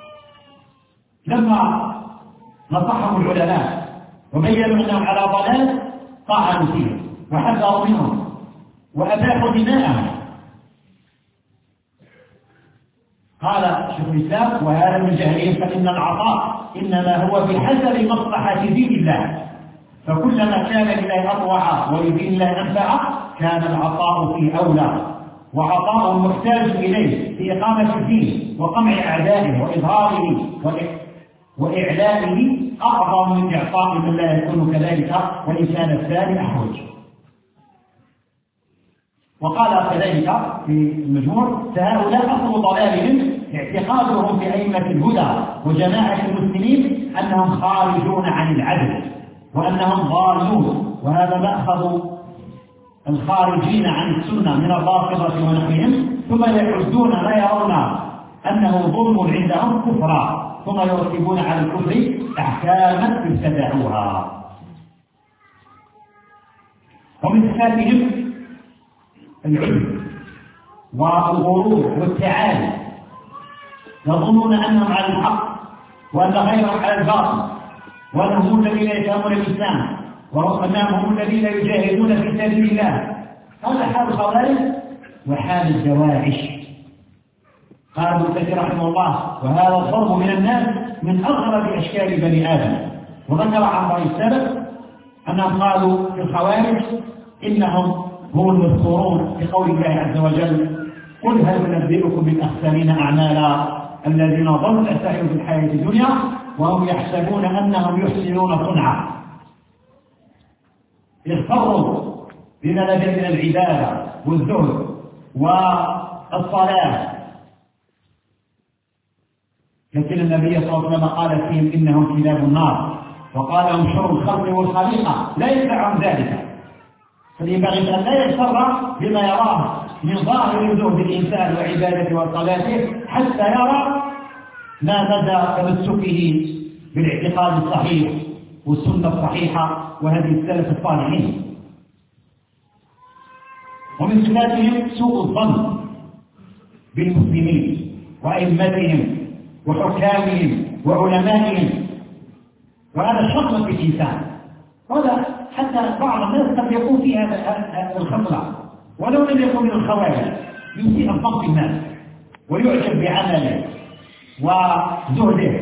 لما نصحهم العلماء وبينوا أنهم على ضلال طعنوا فيه وحذروا منهم وأباحوا دماءهم. قال شيخ الإسلام وهذا من جهلهم فإن العطاء إنما هو بحسب مصلحة دين الله فكلما كان لله أطوع ولدين الله أنفع كان العطاء فيه أولى، وعطاء المحتاج إليه في إقامة الدين وقمع أعدائه وإظهاره وإعلائه أعظم من إعطاء من لا يكون كذلك وإن كان الثاني أحوج. وقال كذلك في المجموع: فهؤلاء أصل ضلالهم اعتقادهم في أئمة الهدى وجماعة المسلمين أنهم خارجون عن العدل وأنهم ضالون، وهذا مأخذ الخارجين عن السنة من الرافضة ونحوهم، ثم يعدون ما يرون أنه ظلم عندهم كفرا، ثم يرتبون على الكفر أحكاما ابتدعوها. ومن صفاتهم العلم والغرور والتعالي، يظنون أنهم على الحق وأن غيرهم على الباطل، وأنهم هم الذين يفهمون الإسلام وأنهم هم الذين يجاهدون في سبيل الله. هذا حال الخوارج وحال الدواعش. قال ابن كثير رحمه الله: وهذا الضرب من الناس من أغرب أشكال بني آدم. وذكر عن رأي السلف أنهم قالوا في الخوارج إنهم هم المذكورون في قول الله عز وجل: قل هل ننبئكم بالأخسرين أعمالا الذين ضلوا سعيهم في الحياة الدنيا وهم يحسبون أنهم يحسنون صنعا. اغتروا بما لدى من العبادة والزهد والصلاة، لكن النبي صلى الله عليه وسلم قال فيهم: إنهم كلاب النار، وقال: هم شر الخلق والخليقة لا ينفعهم ذلك. فينبغي أن لا يغتر بما يراه من ظاهر زهد الإنسان وعبادته وصلاته حتى يرى ما مدى تمسكه بالاعتقاد الصحيح والسنة الصحيحة وهذه السلف الصالحين. ومن صفاتهم سوء الظن بالمسلمين وأئمتهم وحكامهم وعلمائهم، وهذا شر في الإنسان. وهذا حتى بعض الناس قد يكون في هذا الخطأ ولو لم يكن من الخوارج، يسيء الظن بالناس ويعجب بعمله وزهده.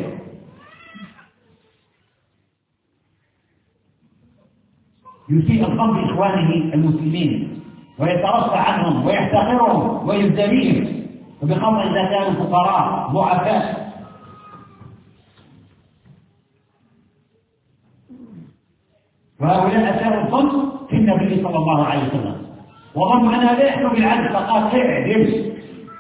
يسيء الظن بإخوانه المسلمين ويترفع عنهم ويحتقرهم ويزدريهم، وبخاصة إذا كانوا فقراء ضعفاء. وهؤلاء أساءوا الظن في النبي صلى الله عليه وسلم، وظنوا أنها لا يحلو بالعدل فقال: اعدل.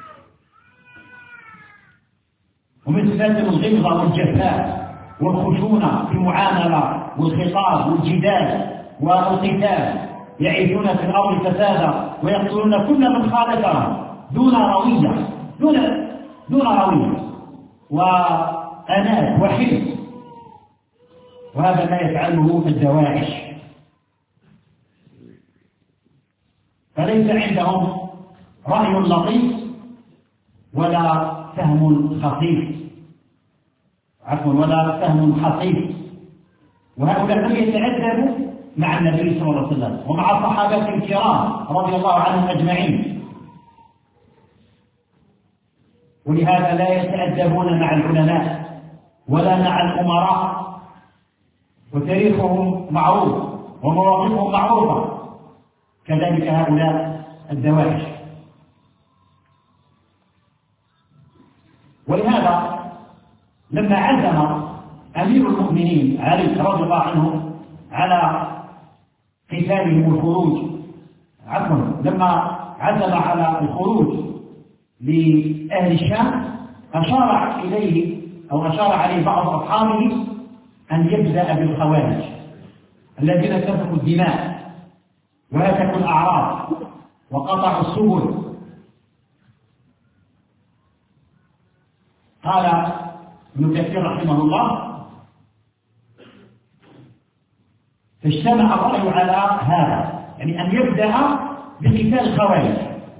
ومن صفاتهم الغلظة والجفاء والخشونة في المعاملة والخطاب والجدال والقتال، يعيشون في الأرض فسادا ويقتلون كل من خالفهم دون روية وأنات وحلم، وهذا ما يفعله الدواعش. فليس عندهم رأي لطيف ولا فهم خفيف، ولا فهم حصيف. وهؤلاء يتأدبوا مع النبي صلى الله عليه وسلم ومع الصحابة الكرام رضي الله عنهم أجمعين، ولهذا لا يتأدبون مع العلماء ولا مع الأمراء، وتاريخهم معروف ومواقفهم معروفة. كذلك هؤلاء الدواعش. ولهذا لما عزم أمير المؤمنين علي رضي الله عنه على قتالهم والخروج، لما عزم على الخروج لأهل الشام، أشار إليه أو أشار عليه بعض أصحابه أن يبدأ بالخوارج الذين سفكوا الدماء وهتكوا الأعراض وقطعوا السبل. قال ابن كثير رحمه الله: فاجتمع الرأي على هذا، يعني أن يبدأ بقتال الخوارج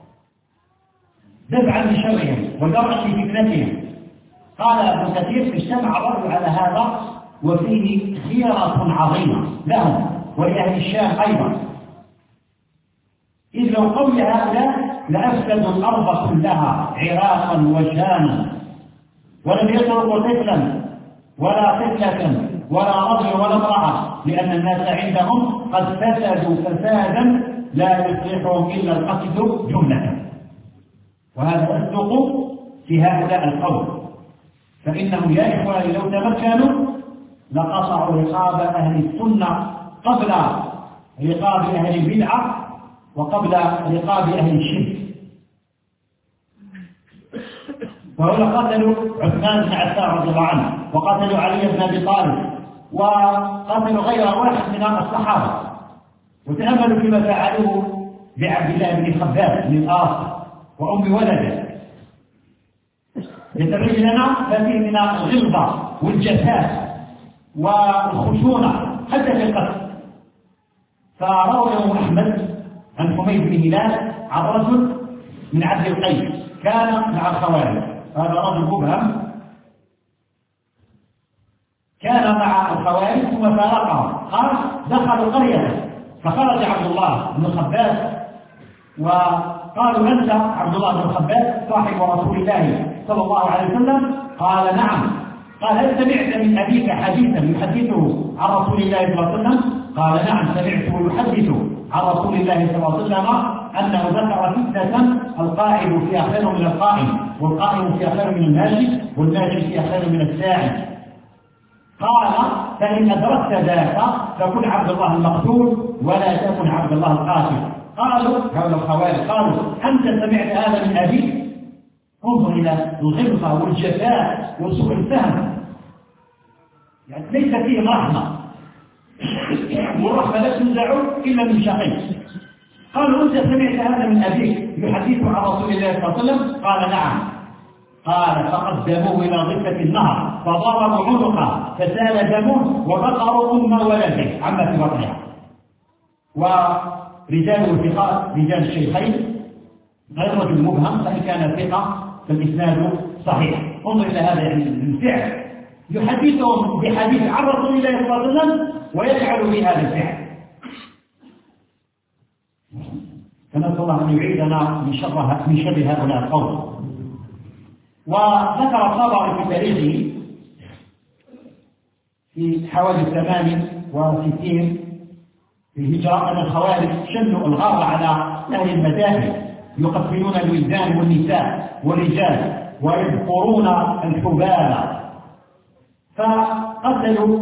دفعا لشرهم ودرعا لفتنتهم. قال ابن كثير: اجتمع الرأي على هذا وفيه خيرة عظيمة لهم ولأهل الشام أيضا، إذ لو قول هؤلاء لأفسدوا الأرض كلها عراقا وشاما، ولم يتركوا طفلا ولا طفلة ولا رجل ولا امرأة، لأن الناس عندهم قد فسدوا فسادا لا يصلحهم إلا القتل جملة. وهذا أصدق في هؤلاء القوم، فإنهم يا إخواني لو تمكنوا لقطعوا رقاب أهل السنة قبل رقاب أهل البدعة وقبل رقاب أهل الشرك. وهؤلاء قتلوا عثمان بن عفان رضي الله عنه، وقتلوا علي بن أبي طالب، وقتلوا غير واحد من الصحابة. وتأملوا فيما فعلوه بعبد الله بن خباب بن الآص وأم ولده، يتبين لنا فيه من الغلظة والجفاف والخشونة حتى في القتل. فروى الإمام أحمد عن حميد بن هلال عن رجل من عبد القيس كان مع الخوارج، هذا رجل مبهم كان مع الخوارج ثم فارقهم، قال دخلوا قرية فخرج عبد الله بن خباب وقالوا أنت عبد الله بن خباب صاحب رسول الله صلى الله عليه وسلم؟ قال نعم. قال هل سمعت من أبيك حديثا يحدثه عن رسول الله صلى الله عليه وسلم؟ قال نعم سمعته يحدث عن رسول الله صلى الله عليه وسلم أنه ذكر فتنة القاعد فيها خير من القائم، والقائم فيها خير من الماشي، والماشي فيها خير من الساعي. قال فإن أدركت ذاك فكن عبد الله المقتول ولا تكن عبد الله القاتل. قالوا هؤلاء الخوارج قالوا أنت سمعت هذا من أبيك؟ انظر إلى الغلظة والجفاء وسوء الفهم، يعني ليس فيه رحمة، والرحمة لا تنزع إلا من شقي. قالوا أنت سمعت هذا من أبيك يحدث عن رسول الله صلى الله عليه وسلم؟ قال نعم. قال فقدموه إلى ضفة النهر فضربوا عنقه فسال دمه وبقروا أم ولده عما في بطنها. ورجاله الثقات رجال الشيخين غير رجل مبهم، فإن كان ثقة فالإسناد صحيح. انظر إلى هذا الفعل، يحدثهم بحديث عن رسول الله صلى الله عليه وسلم ويفعل بهذا الفعل. فنسأل الله أن يعيدنا من شر هؤلاء القوم. وذكر الطبري في تاريخه في حوالي 68 في الهجرة أن الخوارج شنوا الغارة على أهل المذاهب، يقتلون الولدان والنساء والرجال ويذكرون الحبال. فقتلوا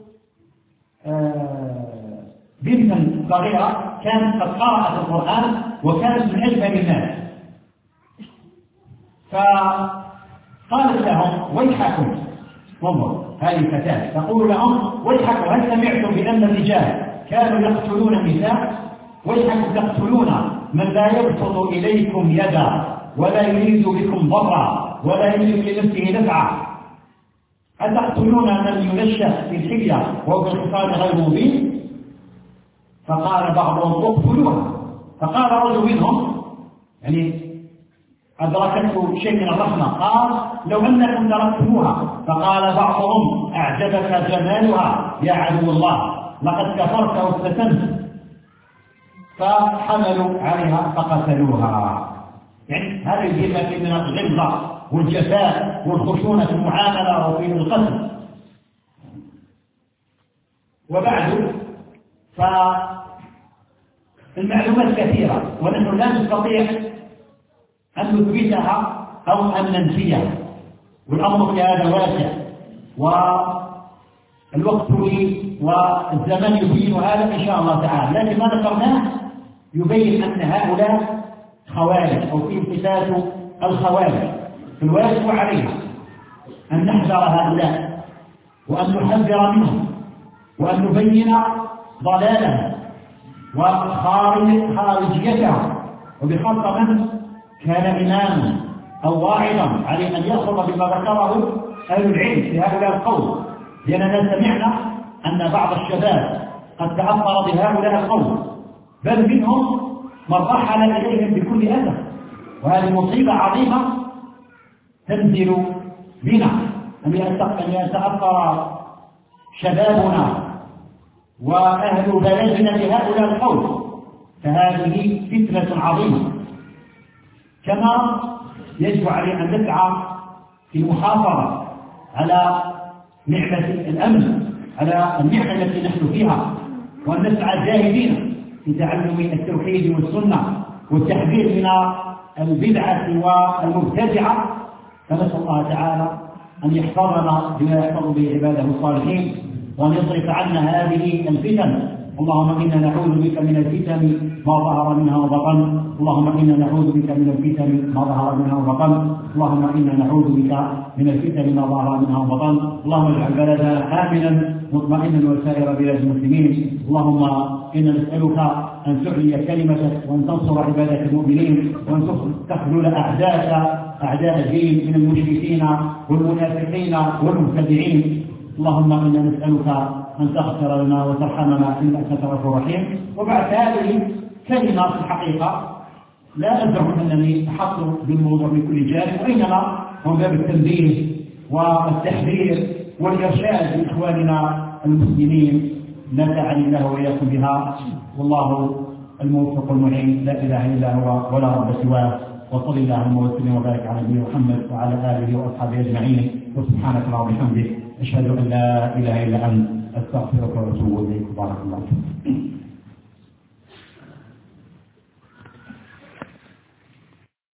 بنتا صغيرة كانت قد قرأت القرآن وكانت من أجمل الناس، فقالت لهم ويحكم، انظر هذه الفتاة تقول لهم ويحكم هل سمعتم بأن الرجال كانوا يقتلون النساء؟ ويحكم تقتلون من لا يبسط إليكم يدا ولا يريد بكم ضرا ولا يملك لنفسه نفعا، أتقتلون من ينشأ في الحلية وهو بالخصام غير مبين؟ فقال بعضهم اقتلوها. فقال رجل منهم يعني أدركته شيء من الرحمة قال لو أنكم تركتموها. فقال بعضهم أعجبك جمالها يا عدو الله لقد كفرت وافتتنت، فحملوا عليها فقتلوها. يعني هذه الجملة من الغلظة والجفاء والخشونة في المعاملة وفي القتل. وبعد فالمعلومات كثيرة ونحن لا نستطيع أن نثبتها أو أن ننسيها، والأمر في هذا واسع والوقت والزمان يبين هذا إن شاء الله تعالى. لكن ما ذكرناه يبين أن هؤلاء خوارج أو في صفات الخوارج، فالواجب علينا أن نحذر هؤلاء وأن نحذر منهم وأن نبين ضلالهم وخارجيتهم، وبخاصة من كان إماما أو واعظا عليه أن يأخذ بما ذكره أهل العلم في هؤلاء القوم، لأننا سمعنا أن بعض الشباب قد تأثر بهؤلاء القوم، بل منهم من رحل إليهم بكل أذى، وهذه مصيبة عظيمة تنزل بنا أن يتأثر شبابنا وأهل بلدنا بهؤلاء القوم، فهذه فتنة عظيمة. كما يجب علينا أن نسعى في المحافظة على نعمة الأمن على المحنة التي نحن فيها، وأن نسعى جاهدين في تعلم التوحيد والسنة والتحذير من البدعة والمبتدعة. فنسأل الله تعالى أن يحفظنا بما يحفظ به عباده الصالحين، وأن يصرف عنا هذه الفتن. اللهم إنا نعوذ بك من الفتن ما ظهر منها وبطن، اللهم إنا نعوذ بك من الفتن ما ظهر منها وبطن، اللهم إنا نعوذ بك من الفتن ما ظهر منها وبطن. اللهم اجعل بلدنا آمنا مطمئنا وسائر بلاد المسلمين. اللهم إنا نسألك أن تعلي كلمتك وأن تنصر عبادك المؤمنين، وأن تخذل أعداء الدين من المشركين والمنافقين والمبتدعين. اللهم إنا نسألك أن تغفر لنا وترحمنا إنك أنت الغفور الرحيم. وبعد هذه كلمة في الحقيقة لا أزعم أنني أحط بالموضوع من كل جانب، وإنما هو باب التنبيه والتحذير والإرشاد لإخواننا المسلمين نفعني الله وإياكم بها، والله الموفق المعين لا إله إلا هو ولا رب سواه. وصل اللهم وسلم وبارك على نبينا محمد وعلى آله وأصحابه أجمعين، وسبحانك اللهم وبحمدك أشهد أن لا إله إلا أنت أستغفرك وأتوب إليك. بارك الله فيك.